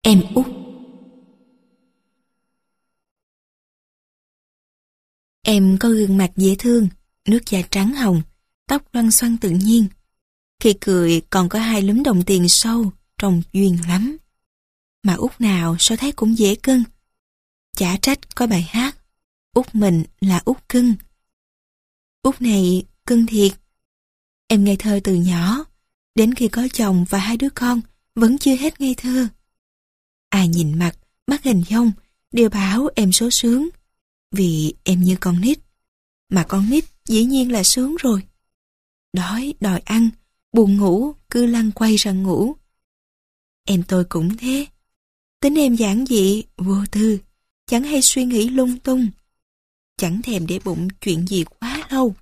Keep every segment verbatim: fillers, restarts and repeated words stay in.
Em út. Em có gương mặt dễ thương, nước da trắng hồng, tóc loăn xoăn tự nhiên. Khi cười còn có hai lúm đồng tiền sâu, trông duyên lắm. Mà út nào sao thấy cũng dễ cưng. Chả trách có bài hát, út mình là út cưng. Út này cưng thiệt. Em ngây thơ từ nhỏ, đến khi có chồng và hai đứa con vẫn chưa hết ngây thơ. Ai nhìn mặt, mắt hình dong đều bảo em số sướng, vì em như con nít. Mà con nít dĩ nhiên là sướng rồi. Đói đòi ăn, buồn ngủ cứ lăn quay ra ngủ. Em tôi cũng thế. Tính em giản dị, vô tư, chẳng hay suy nghĩ lung tung, chẳng thèm để bụng chuyện gì quá lâu.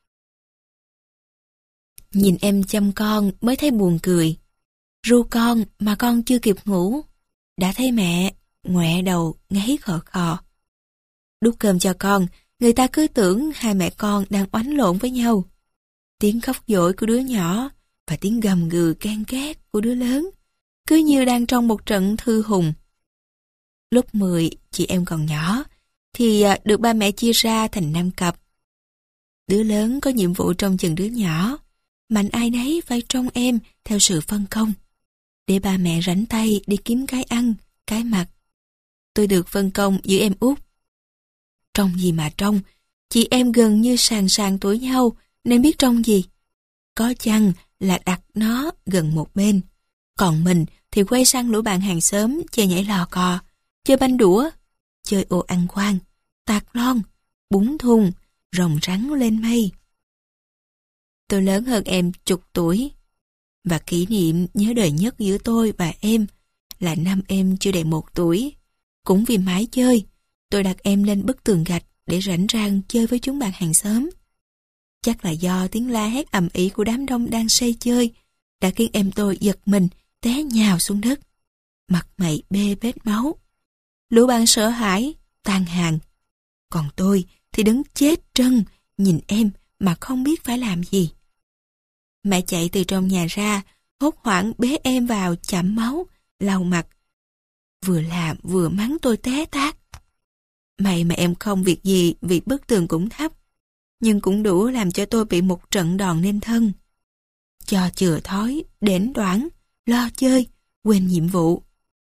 Nhìn em chăm con mới thấy buồn cười. Ru con mà con chưa kịp ngủ, đã thấy mẹ ngoẹ đầu ngáy khò khò. Đút cơm cho con, người ta cứ tưởng hai mẹ con đang oánh lộn với nhau. Tiếng khóc dỗi của đứa nhỏ và tiếng gầm gừ can ghét của đứa lớn cứ như đang trong một trận thư hùng. Lúc mười, chị em còn nhỏ thì được ba mẹ chia ra thành năm cặp. Đứa lớn có nhiệm vụ trông chừng đứa nhỏ, mạnh ai nấy phải trông em theo sự phân công, để ba mẹ rảnh tay đi kiếm cái ăn, cái mặc. Tôi được phân công giữ em út. Trông gì mà trông, chị em gần như sàn sàn tuổi nhau nên biết trông gì. Có chăng là đặt nó gần một bên, còn mình thì quay sang lũ bạn hàng xóm chơi nhảy lò cò, chơi banh đũa, chơi ô ăn quan, tạc lon, bún thùng, rồng rắn lên mây. Tôi lớn hơn em chục tuổi, và kỷ niệm nhớ đời nhất giữa tôi và em là năm em chưa đầy một tuổi. Cũng vì mãi chơi, tôi đặt em lên bức tường gạch để rảnh rang chơi với chúng bạn hàng xóm. Chắc là do tiếng la hét ầm ĩ của đám đông đang say chơi đã khiến em tôi giật mình té nhào xuống đất, mặt mày bê bết máu. Lũ bạn sợ hãi tan hàng, còn tôi thì đứng chết trân nhìn em mà không biết phải làm gì. Mẹ chạy từ trong nhà ra, hốt hoảng bế em vào chạm máu, lau mặt, vừa làm vừa mắng tôi té tát. May mà em không việc gì vì bức tường cũng thấp, nhưng cũng đủ làm cho tôi bị một trận đòn nên thân. Cho chừa thói, đễnh đoản, lo chơi, quên nhiệm vụ.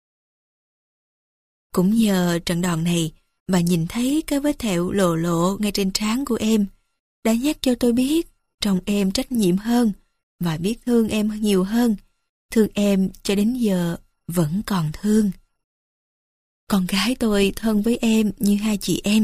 Cũng nhờ trận đòn này và nhìn thấy cái vết thẹo lộ lộ ngay trên trán của em đã nhắc cho tôi biết trong em trách nhiệm hơn và biết thương em nhiều hơn. Thương em cho đến giờ vẫn còn thương. Con gái tôi thân với em như hai chị em.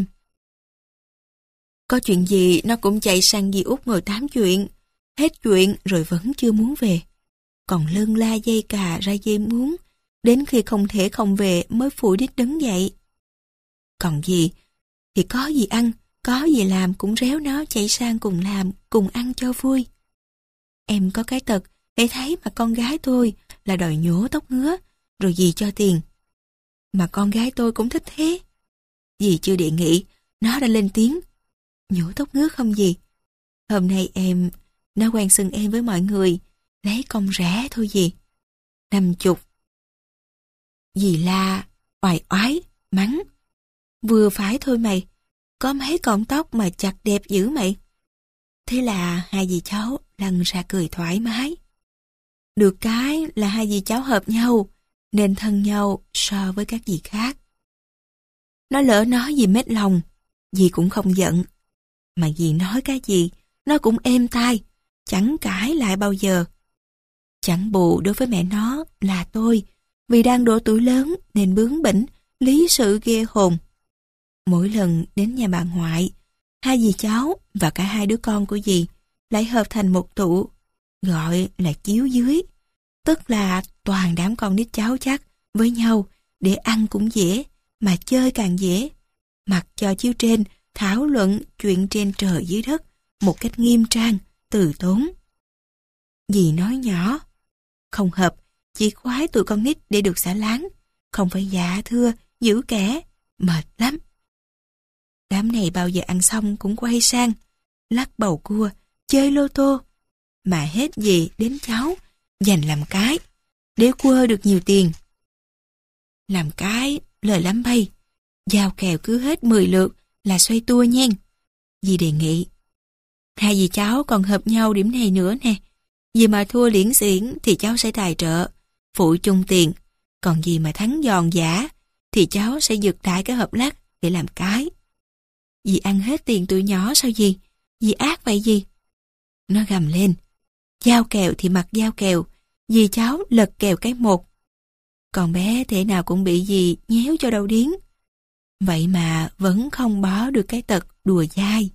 Có chuyện gì nó cũng chạy sang dì út ngồi tám chuyện, hết chuyện rồi vẫn chưa muốn về. Còn lân la dây cà ra dây muốn, đến khi không thể không về mới phủi đít đứng dậy. Còn dì thì có gì ăn, có gì làm cũng réo nó chạy sang cùng làm, cùng ăn cho vui. Em có cái tật để thấy mà con gái tôi là đòi nhổ tóc ngứa, rồi dì cho tiền. Mà con gái tôi cũng thích thế. Dì chưa đề nghị, nó đã lên tiếng. Nhổ tóc ngứa không dì? Hôm nay em, nó quen xưng em với mọi người, lấy công rẻ thôi dì. Năm chục. Dì la, oai oái, mắng. Vừa phải thôi mày, có mấy cọng tóc mà chặt đẹp dữ mày. Thế là hai dì cháu lăn ra cười thoải mái. Được cái là hai dì cháu hợp nhau, nên thân nhau so với các dì khác. Nó lỡ nói gì mết lòng, dì cũng không giận. Mà dì nói cái gì, nó cũng êm tai, chẳng cãi lại bao giờ. Chẳng bù đối với mẹ nó là tôi, vì đang độ tuổi lớn nên bướng bỉnh, lý sự ghê hồn. Mỗi lần đến nhà bà ngoại, hai dì cháu và cả hai đứa con của dì lại hợp thành một tụ, gọi là chiếu dưới, tức là toàn đám con nít cháu chắc với nhau để ăn cũng dễ, mà chơi càng dễ. Mặc cho chiếu trên thảo luận chuyện trên trời dưới đất một cách nghiêm trang, từ tốn. Dì nói nhỏ, không hợp, chỉ khoái tụi con nít để được xả láng, không phải dạ thưa, giữ kẻ, mệt lắm. Đám này bao giờ ăn xong cũng quay sang, lắc bầu cua, chơi lô tô, mà hết gì đến cháu, dành làm cái, để quơ được nhiều tiền. Làm cái, lời lắm bay. Giao kèo cứ hết mười lượt là xoay tua nhen. Dì đề nghị. Hai dì cháu còn hợp nhau điểm này nữa nè. Dì mà thua liễn xiển thì cháu sẽ tài trợ, phụ chung tiền. Còn dì mà thắng giòn giả thì cháu sẽ giật đại cái hộp lắc để làm cái. Dì ăn hết tiền tụi nhỏ sao dì? Dì ác vậy dì? Nó gầm lên. Giao kèo thì mặc giao kèo, dì cháu lật kèo cái một. Còn bé thể nào cũng bị dì nhéo cho đầu điếng. Vậy mà vẫn không bỏ được cái tật đùa dai.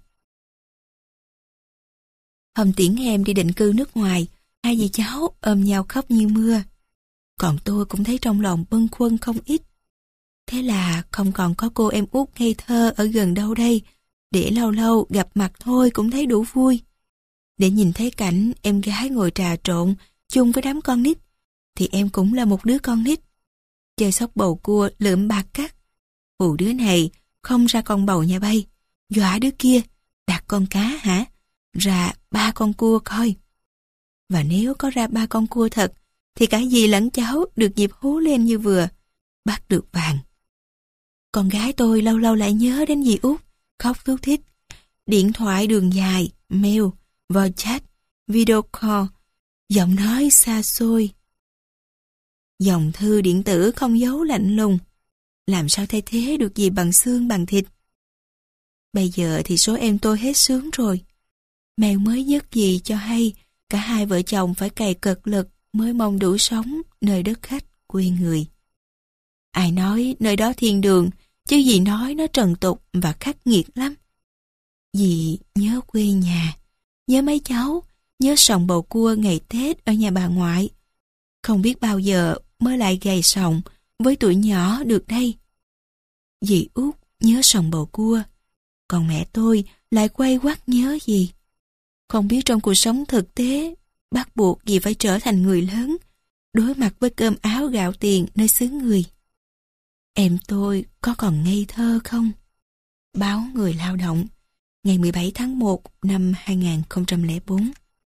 Hôm tiễn em đi định cư nước ngoài, hai dì cháu ôm nhau khóc như mưa. Còn tôi cũng thấy trong lòng bâng khuâng không ít. Thế là không còn có cô em út ngây thơ ở gần đâu đây, để lâu lâu gặp mặt thôi cũng thấy đủ vui. Để nhìn thấy cảnh em gái ngồi trà trộn chung với đám con nít, thì em cũng là một đứa con nít. Chơi sóc bầu cua lượm bạc cắt. Hù đứa này không ra con bầu nhà bay, dọa đứa kia đặt con cá hả? Ra ba con cua coi. Và nếu có ra ba con cua thật, thì cả dì lẫn cháu được dịp hú lên như vừa, bắt được vàng. Con gái tôi lâu lâu lại nhớ đến dì út, khóc thút thít. Điện thoại đường dài, mail, voice chat, video call, giọng nói xa xôi. Dòng thư điện tử không dấu lạnh lùng. Làm sao thay thế được gì bằng xương bằng thịt? Bây giờ thì số em tôi hết sướng rồi. Mail mới nhất gì cho hay, cả hai vợ chồng phải cày cật lực mới mong đủ sống nơi đất khách quê người. Ai nói nơi đó thiên đường, chứ dì nói nó trần tục và khắc nghiệt lắm. Dì nhớ quê nhà, nhớ mấy cháu, nhớ sòng bầu cua ngày Tết ở nhà bà ngoại. Không biết bao giờ mới lại gầy sòng với tuổi nhỏ được đây. Dì út nhớ sòng bầu cua, còn mẹ tôi lại quay quắt nhớ gì. Không biết trong cuộc sống thực tế bắt buộc dì phải trở thành người lớn, đối mặt với cơm áo gạo tiền nơi xứ người. Em tôi có còn ngây thơ không? Báo Người Lao động, ngày mười bảy tháng một năm hai nghìn không trăm lẻ bốn.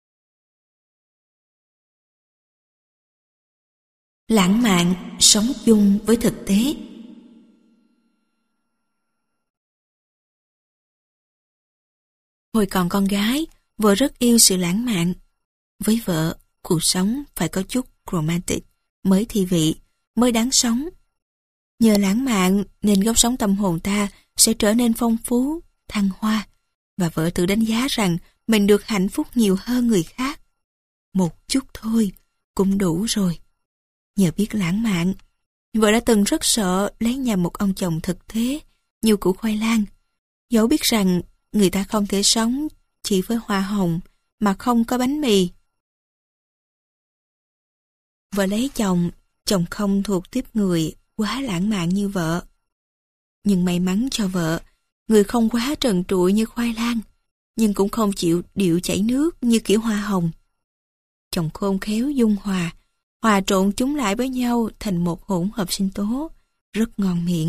Lãng mạn sống chung với thực tế. Hồi còn con gái, vợ rất yêu sự lãng mạn. Với vợ, cuộc sống phải có chút romantic, mới thi vị, mới đáng sống. Nhờ lãng mạn nên góc sống tâm hồn ta sẽ trở nên phong phú, thăng hoa, và vợ tự đánh giá rằng mình được hạnh phúc nhiều hơn người khác. Một chút thôi, cũng đủ rồi. Nhờ biết lãng mạn, vợ đã từng rất sợ lấy nhầm một ông chồng thực thế như củ khoai lang, dẫu biết rằng người ta không thể sống chỉ với hoa hồng mà không có bánh mì. Vợ lấy chồng, chồng không thuộc tiếp người quá lãng mạn như vợ. Nhưng may mắn cho vợ, người không quá trần trụi như khoai lang, nhưng cũng không chịu điệu chảy nước như kiểu hoa hồng. Chồng khôn khéo dung hòa, hòa trộn chúng lại với nhau thành một hỗn hợp sinh tố, rất ngon miệng.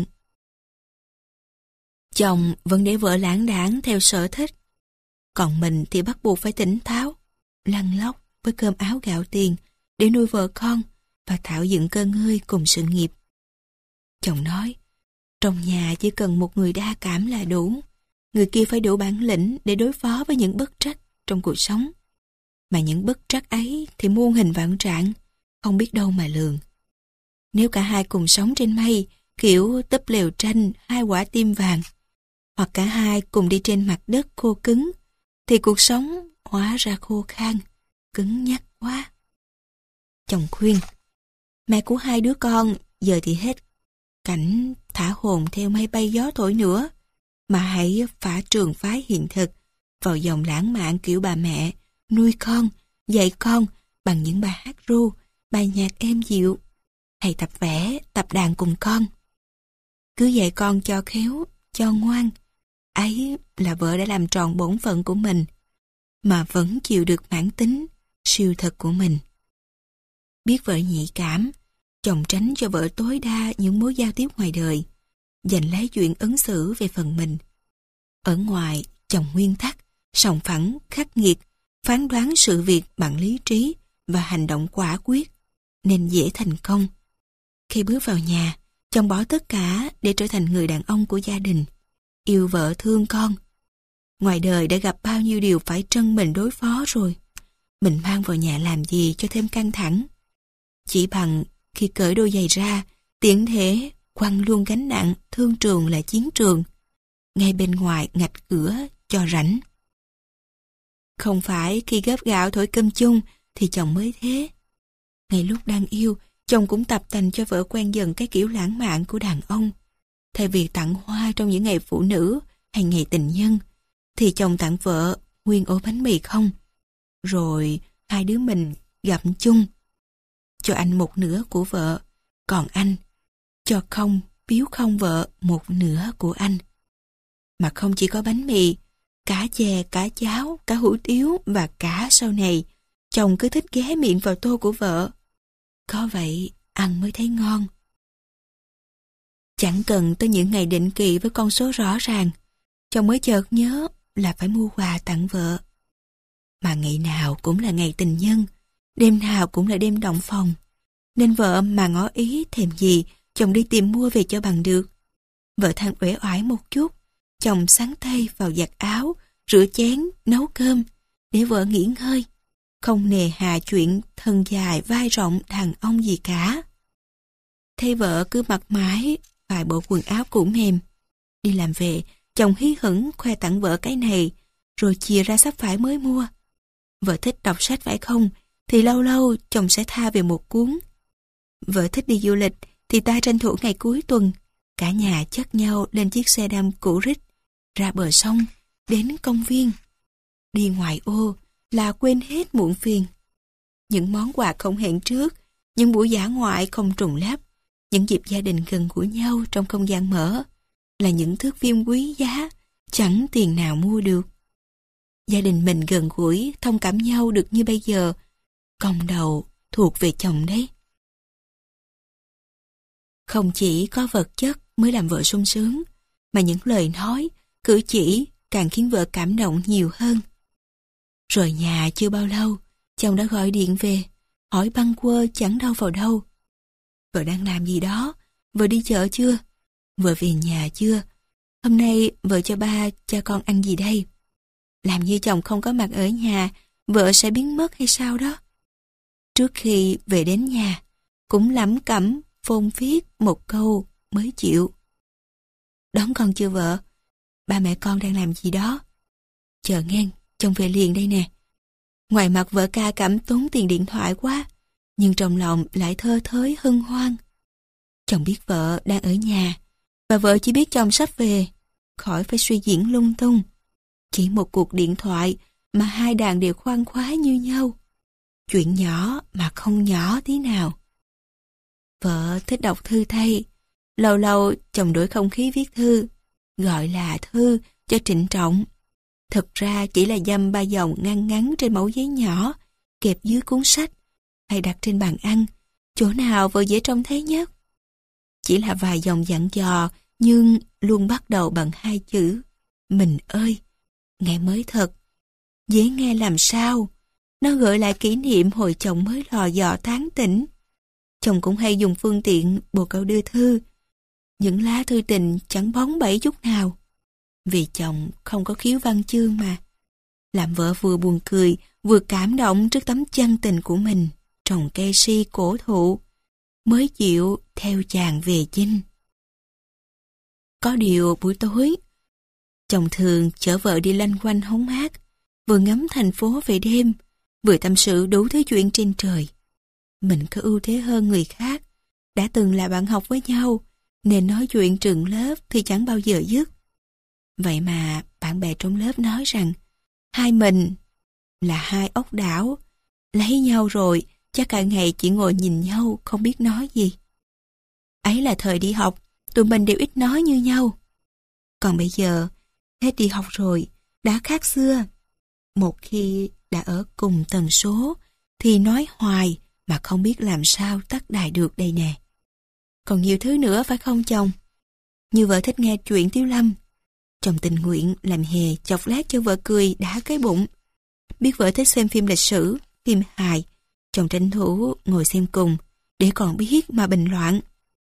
Chồng vẫn để vợ lãng đãng theo sở thích, còn mình thì bắt buộc phải tỉnh táo, lăn lóc với cơm áo gạo tiền để nuôi vợ con và tạo dựng cơ ngơi cùng sự nghiệp. Chồng nói, trong nhà chỉ cần một người đa cảm là đủ, người kia phải đủ bản lĩnh để đối phó với những bất trắc trong cuộc sống. Mà những bất trắc ấy thì muôn hình vạn trạng, không biết đâu mà lường. Nếu cả hai cùng sống trên mây, kiểu tấp lều tranh hai quả tim vàng, hoặc cả hai cùng đi trên mặt đất khô cứng, thì cuộc sống hóa ra khô khan, cứng nhắc quá. Chồng khuyên, mẹ của hai đứa con giờ thì hết cảnh thả hồn theo mây bay gió thổi nữa, mà hãy phá trường phái hiện thực vào dòng lãng mạn kiểu bà mẹ, nuôi con, dạy con bằng những bài hát ru, bài nhạc êm dịu, hay tập vẽ, tập đàn cùng con. Cứ dạy con cho khéo, cho ngoan, ấy là vợ đã làm tròn bổn phận của mình, mà vẫn chịu được bản tính, siêu thực của mình. Biết vợ nhạy cảm, chồng tránh cho vợ tối đa những mối giao tiếp ngoài đời, dành lấy chuyện ứng xử về phần mình. Ở ngoài, chồng nguyên tắc, sòng phẳng, khắc nghiệt, phán đoán sự việc bằng lý trí và hành động quả quyết, nên dễ thành công. Khi bước vào nhà, Chồng bỏ tất cả để trở thành người đàn ông của gia đình, yêu vợ thương con. Ngoài đời đã gặp bao nhiêu điều phải trân mình đối phó rồi. Mình mang vào nhà làm gì cho thêm căng thẳng. Chỉ bằng khi cởi đôi giày ra, tiện thể quăng luôn gánh nặng thương trường là chiến trường. Ngay bên ngoài ngạch cửa cho rảnh. Không phải khi gấp gạo thổi cơm chung thì chồng mới thế. Ngay lúc đang yêu, chồng cũng tập tành cho vợ quen dần cái kiểu lãng mạn của đàn ông. Thay vì tặng hoa trong những ngày phụ nữ hay ngày tình nhân, thì chồng tặng vợ nguyên ổ bánh mì không. Rồi hai đứa mình gặm chung. Cho anh một nửa của vợ, còn anh cho không, biếu không vợ một nửa của anh. Mà không chỉ có bánh mì, cả chè, cả cháo, cả hủ tiếu và cả sau này, chồng cứ thích ghé miệng vào tô của vợ. Có vậy, ăn mới thấy ngon. Chẳng cần tới những ngày định kỳ với con số rõ ràng, chồng mới chợt nhớ là phải mua quà tặng vợ. Mà ngày nào cũng là ngày tình nhân, đêm nào cũng là đêm động phòng. Nên vợ mà ngỏ ý thèm gì, chồng đi tìm mua về cho bằng được. Vợ than uể oải một chút, chồng sáng tay vào giặt áo, rửa chén, nấu cơm, để vợ nghỉ ngơi. Không nề hà chuyện thân dài vai rộng đàn ông gì cả. Thấy vợ cứ mặc mãi vài bộ quần áo cũ mềm. Đi làm về, chồng hí hửng khoe tặng vợ cái này, rồi chìa ra sắp phải mới mua. Vợ thích đọc sách phải không, thì lâu lâu chồng sẽ tha về một cuốn. Vợ thích đi du lịch, thì ta tranh thủ ngày cuối tuần. Cả nhà chất nhau lên chiếc xe đam cũ rích, ra bờ sông, đến công viên. Đi ngoài ô là quên hết muộn phiền. Những món quà không hẹn trước, những buổi dã ngoại không trùng lắp, những dịp gia đình gần gũi nhau trong không gian mở, là những thước phim quý giá, chẳng tiền nào mua được. Gia đình mình gần gũi, thông cảm nhau được như bây giờ, công đầu thuộc về chồng đấy. Không chỉ có vật chất mới làm vợ sung sướng, mà những lời nói, cử chỉ càng khiến vợ cảm động nhiều hơn. Rời nhà chưa bao lâu, chồng đã gọi điện về, hỏi bâng quơ chẳng đâu vào đâu. Vợ đang làm gì đó? Vợ đi chợ chưa? Vợ về nhà chưa? Hôm nay vợ cho ba, cha con ăn gì đây? Làm như chồng không có mặt ở nhà, vợ sẽ biến mất hay sao đó? Trước khi về đến nhà, cũng lẩm cẩm phôn phiết một câu mới chịu. Đón con chưa vợ? Ba mẹ con đang làm gì đó? Chờ nghe, chồng về liền đây nè. Ngoài mặt vợ ca cảm tốn tiền điện thoại quá, nhưng trong lòng lại thơ thới hân hoan. Chồng biết vợ đang ở nhà, và vợ chỉ biết chồng sắp về, khỏi phải suy diễn lung tung. Chỉ một cuộc điện thoại mà hai đàn đều khoan khoái như nhau. Chuyện nhỏ mà không nhỏ tí nào. Vợ thích đọc thư thay. Lâu lâu chồng đổi không khí viết thư, gọi là thư cho trịnh trọng. Thực ra chỉ là dăm ba dòng ngăn ngắn trên mẩu giấy nhỏ, kẹp dưới cuốn sách, hay đặt trên bàn ăn, chỗ nào vợ dễ trông thấy nhất. Chỉ là vài dòng dặn dò, nhưng luôn bắt đầu bằng hai chữ mình ơi. Nghe mới thật, dễ nghe làm sao. Nó gợi lại kỷ niệm hồi chồng mới lò dò tán tỉnh. Chồng cũng hay dùng phương tiện bồ câu đưa thư. Những lá thư tình chẳng bóng bẩy chút nào. Vì chồng không có khiếu văn chương mà. Làm vợ vừa buồn cười, vừa cảm động trước tấm chân tình của mình, trồng cây si cổ thụ, mới chịu theo chàng về chinh. Có điều buổi tối, chồng thường chở vợ đi lanh quanh hóng mát, vừa ngắm thành phố về đêm, vừa tâm sự đủ thứ chuyện trên trời. Mình có ưu thế hơn người khác, đã từng là bạn học với nhau, nên nói chuyện trường lớp thì chẳng bao giờ dứt. Vậy mà bạn bè trong lớp nói rằng hai mình là hai ốc đảo, lấy nhau rồi chắc cả ngày chỉ ngồi nhìn nhau không biết nói gì. Ấy là thời đi học, tụi mình đều ít nói như nhau. Còn bây giờ, hết đi học rồi, đã khác xưa. Một khi đã ở cùng tần số, thì nói hoài mà không biết làm sao tắt đài được đây nè. Còn nhiều thứ nữa phải không chồng? Như vợ thích nghe chuyện Tiếu Lâm, chồng tình nguyện làm hề chọc lát cho vợ cười đã cái bụng. Biết vợ thích xem phim lịch sử, phim hài, chồng tranh thủ ngồi xem cùng, để còn biết mà bình loạn.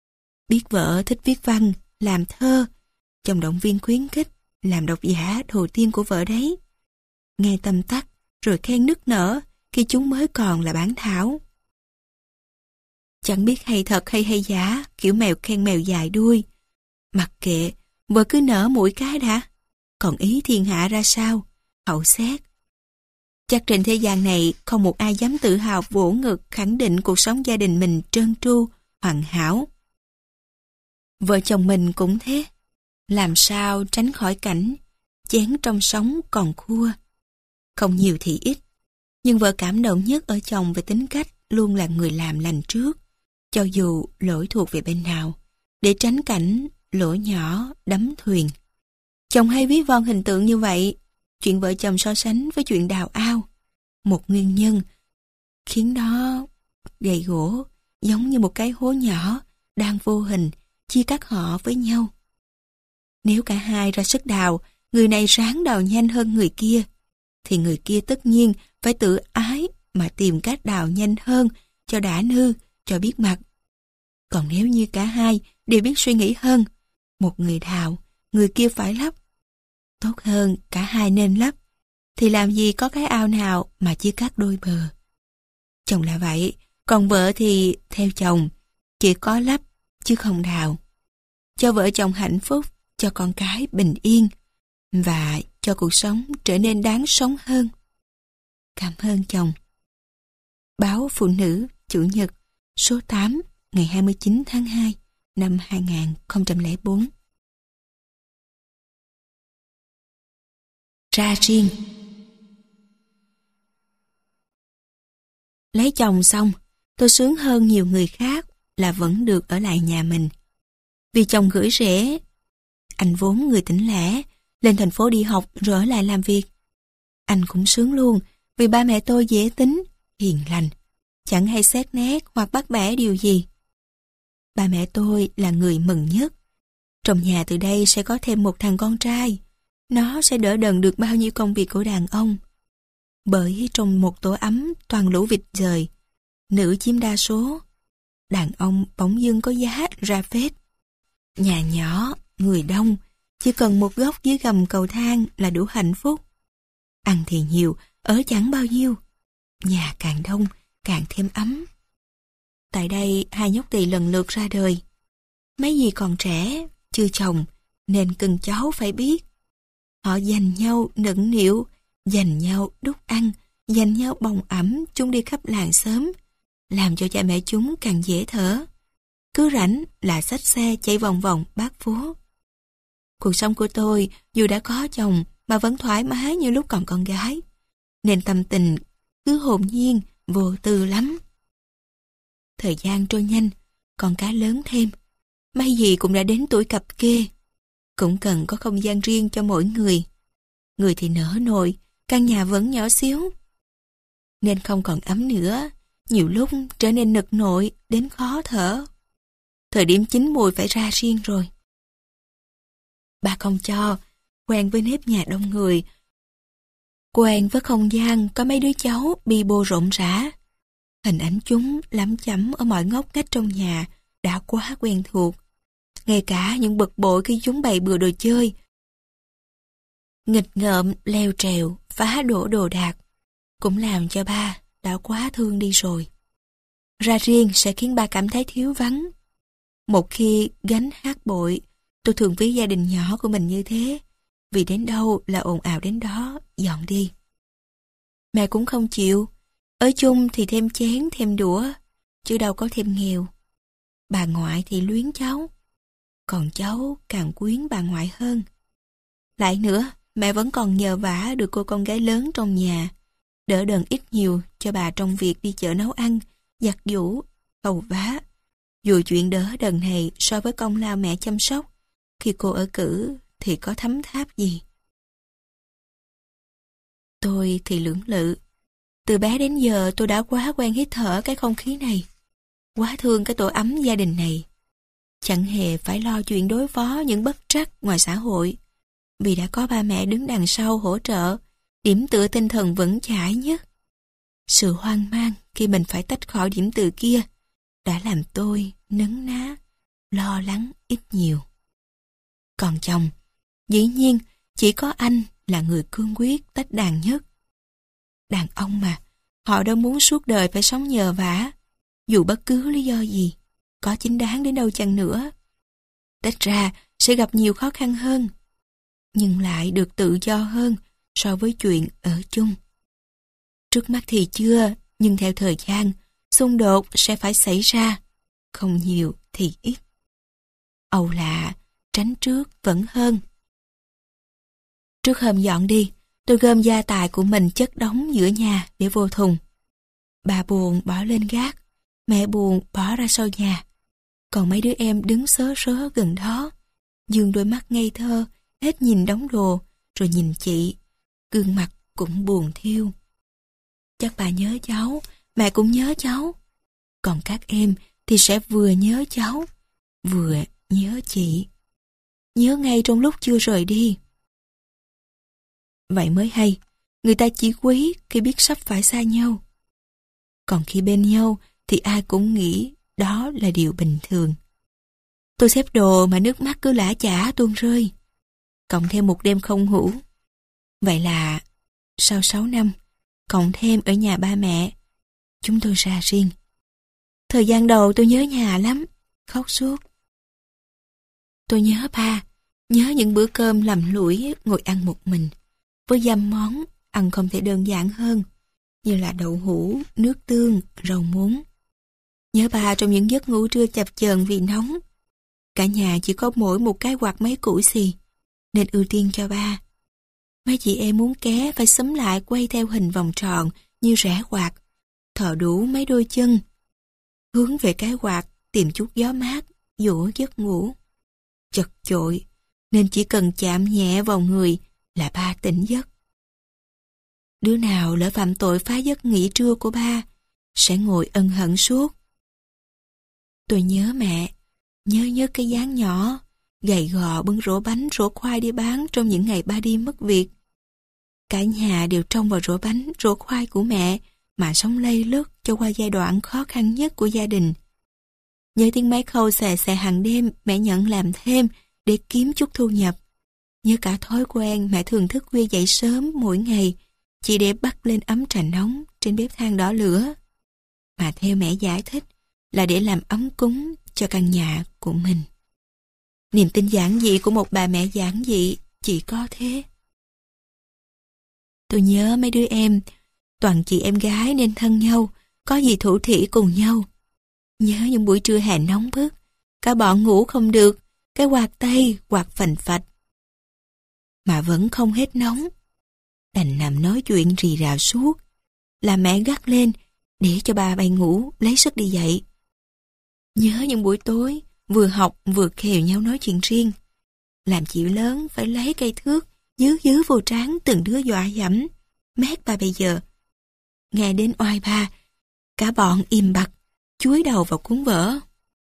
Biết vợ thích viết văn, làm thơ. Chồng động viên khuyến khích, làm độc giả đầu tiên của vợ đấy. Nghe tâm tắc, rồi khen nức nở khi chúng mới còn là bản thảo. Chẳng biết hay thật hay hay giả, kiểu mèo khen mèo dài đuôi. Mặc kệ, vợ cứ nở mũi cái đã. Còn ý thiên hạ ra sao, hậu xét. Chắc trên thế gian này không một ai dám tự hào vỗ ngực khẳng định cuộc sống gia đình mình trơn tru, hoàn hảo. Vợ chồng mình cũng thế. Làm sao tránh khỏi cảnh chén trong sống còn khua. Không nhiều thì ít, nhưng vợ cảm động nhất ở chồng về tính cách luôn là người làm lành trước, cho dù lỗi thuộc về bên nào, để tránh cảnh lỗi nhỏ đắm thuyền. Chồng hay ví von hình tượng như vậy, chuyện vợ chồng so sánh với chuyện đào ao. Một nguyên nhân khiến nó gầy gỗ, giống như một cái hố nhỏ đang vô hình chia cắt họ với nhau. Nếu cả hai ra sức đào, người này ráng đào nhanh hơn người kia, thì người kia tất nhiên phải tự ái mà tìm cách đào nhanh hơn cho đã nư, cho biết mặt. Còn nếu như cả hai đều biết suy nghĩ hơn, một người đào, người kia phải lấp. Tốt hơn cả hai nên lấp, thì làm gì có cái ao nào mà chia cắt đôi bờ. Chồng là vậy, còn vợ thì theo chồng, chỉ có lấp chứ không đào. Cho vợ chồng hạnh phúc, cho con cái bình yên, và cho cuộc sống trở nên đáng sống hơn. Cảm ơn chồng. Báo Phụ Nữ, Chủ nhật, số tám, ngày hai mươi chín tháng hai năm hai nghìn không trăm lẻ bốn. Ra riêng. Lấy chồng xong, tôi sướng hơn nhiều người khác là vẫn được ở lại nhà mình. Vì chồng gửi rể, anh vốn người tỉnh lẻ, lên thành phố đi học rồi ở lại làm việc. Anh cũng sướng luôn, vì ba mẹ tôi dễ tính, hiền lành, chẳng hay xét nét hoặc bắt bẻ điều gì. Ba mẹ tôi là người mừng nhất. Trong nhà từ đây sẽ có thêm một thằng con trai. Nó sẽ đỡ đần được bao nhiêu công việc của đàn ông. Bởi trong một tổ ấm toàn lũ vịt rời, nữ chiếm đa số, đàn ông bỗng dưng có giá ra phết. Nhà nhỏ, người đông, chỉ cần một góc dưới gầm cầu thang là đủ hạnh phúc. Ăn thì nhiều, ở chẳng bao nhiêu. Nhà càng đông, càng thêm ấm. Tại đây hai nhóc tỳ lần lượt ra đời. Mấy dì còn trẻ, chưa chồng, nên cưng cháu phải biết. Họ dành nhau nựng nịu, dành nhau đút ăn, dành nhau bồng ẩm chúng đi khắp làng xóm, làm cho cha mẹ chúng càng dễ thở. Cứ rảnh là xách xe chạy vòng vòng bát phố. Cuộc sống của tôi dù đã có chồng mà vẫn thoải mái như lúc còn con gái, nên tâm tình cứ hồn nhiên, vô tư lắm. Thời gian trôi nhanh, con cá lớn thêm, may gì cũng đã đến tuổi cập kê. Cũng cần có không gian riêng cho mỗi người. Người thì nở nồi, căn nhà vẫn nhỏ xíu. Nên không còn ấm nữa, nhiều lúc trở nên nực nội đến khó thở. Thời điểm chín mùi phải ra riêng rồi. Ba không cho, quen với nếp nhà đông người, quen với không gian có mấy đứa cháu bi bô rộn rã. Hình ảnh chúng lắm chấm ở mọi ngóc ngách trong nhà đã quá quen thuộc. Ngay cả những bực bội khi chúng bày bừa đồ chơi, nghịch ngợm, leo trèo, phá đổ đồ đạc, cũng làm cho ba đã quá thương đi rồi. Ra riêng sẽ khiến ba cảm thấy thiếu vắng. Một khi gánh hát bội, tôi thường ví gia đình nhỏ của mình như thế, vì đến đâu là ồn ào đến đó, dọn đi. Mẹ cũng không chịu, ở chung thì thêm chén thêm đũa, chứ đâu có thêm nghèo. Bà ngoại thì luyến cháu, còn cháu càng quyến bà ngoại hơn. Lại nữa, mẹ vẫn còn nhờ vả được cô con gái lớn trong nhà, đỡ đần ít nhiều cho bà trong việc đi chợ nấu ăn, giặt giũ, hầu vá. Dù chuyện đỡ đần này so với công lao mẹ chăm sóc khi cô ở cữ thì có thấm tháp gì. Tôi thì lưỡng lự. Từ bé đến giờ tôi đã quá quen hít thở cái không khí này, quá thương cái tổ ấm gia đình này. Chẳng hề phải lo chuyện đối phó những bất trắc ngoài xã hội, vì đã có ba mẹ đứng đằng sau hỗ trợ, điểm tựa tinh thần vững chãi nhất. Sự hoang mang khi mình phải tách khỏi điểm tựa kia đã làm tôi nấn ná, lo lắng ít nhiều. Còn chồng, dĩ nhiên chỉ có anh là người cương quyết tách đàn nhất. Đàn ông mà, họ đâu muốn suốt đời phải sống nhờ vả, dù bất cứ lý do gì, có chính đáng đến đâu chăng nữa. Tách ra sẽ gặp nhiều khó khăn hơn, nhưng lại được tự do hơn so với chuyện ở chung. Trước mắt thì chưa, nhưng theo thời gian, xung đột sẽ phải xảy ra, không nhiều thì ít. Âu là tránh trước vẫn hơn. Trước hôm dọn đi, tôi gom gia tài của mình chất đống giữa nhà để vô thùng. Bà buồn bỏ lên gác, mẹ buồn bỏ ra sau nhà. Còn mấy đứa em đứng sớ sớ gần đó, dương đôi mắt ngây thơ, hết nhìn đống đồ, rồi nhìn chị, gương mặt cũng buồn thiêu. Chắc bà nhớ cháu, mẹ cũng nhớ cháu. Còn các em thì sẽ vừa nhớ cháu, vừa nhớ chị. Nhớ ngay trong lúc chưa rời đi. Vậy mới hay, người ta chỉ quý khi biết sắp phải xa nhau. Còn khi bên nhau thì ai cũng nghĩ đó là điều bình thường. Tôi xếp đồ mà nước mắt cứ lã chả tuôn rơi. Cộng thêm một đêm không ngủ. Vậy là sau sáu năm, cộng thêm ở nhà ba mẹ, chúng tôi ra riêng. Thời gian đầu tôi nhớ nhà lắm, khóc suốt. Tôi nhớ ba, nhớ những bữa cơm lầm lũi ngồi ăn một mình, với dăm món ăn không thể đơn giản hơn, như là đậu hũ, nước tương, rau muống. Nhớ ba trong những giấc ngủ trưa chập chờn vì nóng. Cả nhà chỉ có mỗi một cái quạt máy củi xì, nên ưu tiên cho ba. Mấy chị em muốn ké phải xúm lại quay theo hình vòng tròn như rẽ quạt, thò đủ mấy đôi chân, hướng về cái quạt tìm chút gió mát, dỗ giấc ngủ. Chật chội, nên chỉ cần chạm nhẹ vào người là ba tỉnh giấc. Đứa nào lỡ phạm tội phá giấc nghỉ trưa của ba, sẽ ngồi ân hận suốt. Tôi nhớ mẹ, nhớ nhớ cái dáng nhỏ, gầy gò bưng rổ bánh rổ khoai đi bán trong những ngày ba đi mất việc. Cả nhà đều trông vào rổ bánh, rổ khoai của mẹ mà sống lây lất cho qua giai đoạn khó khăn nhất của gia đình. Nhớ tiếng máy khâu xè xè hàng đêm mẹ nhận làm thêm để kiếm chút thu nhập. Nhớ cả thói quen mẹ thường thức khuya dậy sớm mỗi ngày chỉ để bắt lên ấm trà nóng trên bếp than đỏ lửa. Mà theo mẹ giải thích là để làm ấm cúng cho căn nhà của mình. Niềm tin giản dị của một bà mẹ giản dị chỉ có thế. Tôi nhớ mấy đứa em, toàn chị em gái nên thân nhau, có gì thủ thỉ cùng nhau. Nhớ những buổi trưa hè nóng bức, cả bọn ngủ không được, cái quạt tay quạt phành phạch. Mà vẫn không hết nóng. Đành nằm nói chuyện rì rào suốt, là mẹ gắt lên để cho bà bay ngủ lấy sức đi dậy. Nhớ những buổi tối vừa học vừa khều nhau nói chuyện riêng, làm chị lớn phải lấy cây thước dứ dứ vô trán từng đứa dọa dẫm, mét ba bây giờ. Nghe đến oai ba, cả bọn im bặt, chúi đầu vào cuốn vở.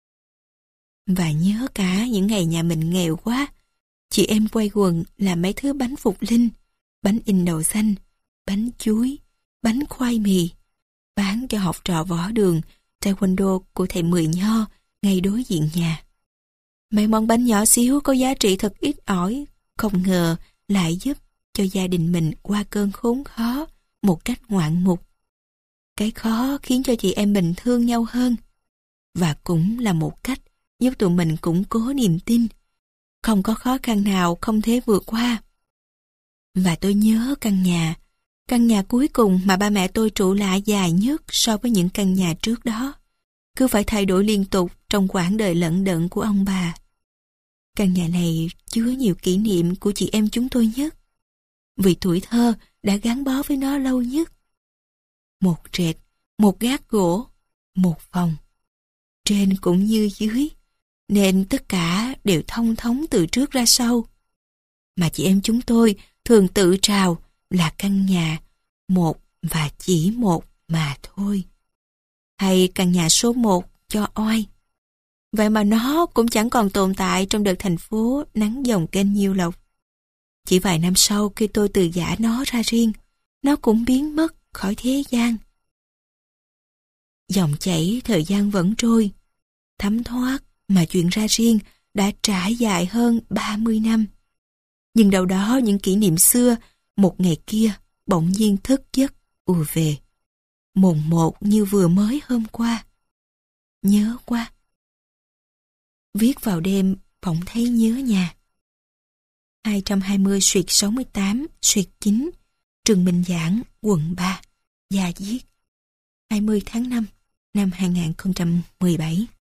Và nhớ cả những ngày nhà mình nghèo quá, chị em quay quần làm mấy thứ bánh phục linh, bánh in đậu xanh, bánh chuối, bánh khoai mì, bán cho học trò võ đường, taekwondo của thầy Mười Nho ngay đối diện nhà. Mấy món bánh nhỏ xíu có giá trị thật ít ỏi, không ngờ lại giúp cho gia đình mình qua cơn khốn khó một cách ngoạn mục. Cái khó khiến cho chị em mình thương nhau hơn, và cũng là một cách giúp tụi mình củng cố niềm tin. Không có khó khăn nào không thể vượt qua. Và tôi nhớ căn nhà, căn nhà cuối cùng mà ba mẹ tôi trụ lại dài nhất so với những căn nhà trước đó, cứ phải thay đổi liên tục trong quãng đời lận đận của ông bà. Căn nhà này chứa nhiều kỷ niệm của chị em chúng tôi nhất, vì tuổi thơ đã gắn bó với nó lâu nhất. Một trệt, một gác gỗ, một phòng, trên cũng như dưới, nên tất cả đều thông thống từ trước ra sau. Mà chị em chúng tôi thường tự trào là căn nhà một và chỉ một mà thôi. Hay căn nhà số một cho oai. Vậy mà nó cũng chẳng còn tồn tại trong đợt thành phố nắng dòng kênh Nhiêu Lộc. Chỉ vài năm sau khi tôi từ giã nó ra riêng, nó cũng biến mất khỏi thế gian. Dòng chảy thời gian vẫn trôi, thấm thoát mà chuyện ra riêng đã trải dài hơn ba mươi năm. Nhưng đâu đó những kỷ niệm xưa, một ngày kia bỗng nhiên thức giấc ùa về. Mồn một như vừa mới hôm qua. Nhớ quá. Viết vào đêm bỗng thấy nhớ nhà. hai trăm hai mươi xuyệt sáu mươi tám xuyệt chín Trần Minh Giảng, quận ba, Gia Diết, hai mươi tháng năm năm hai nghìn không trăm mười bảy.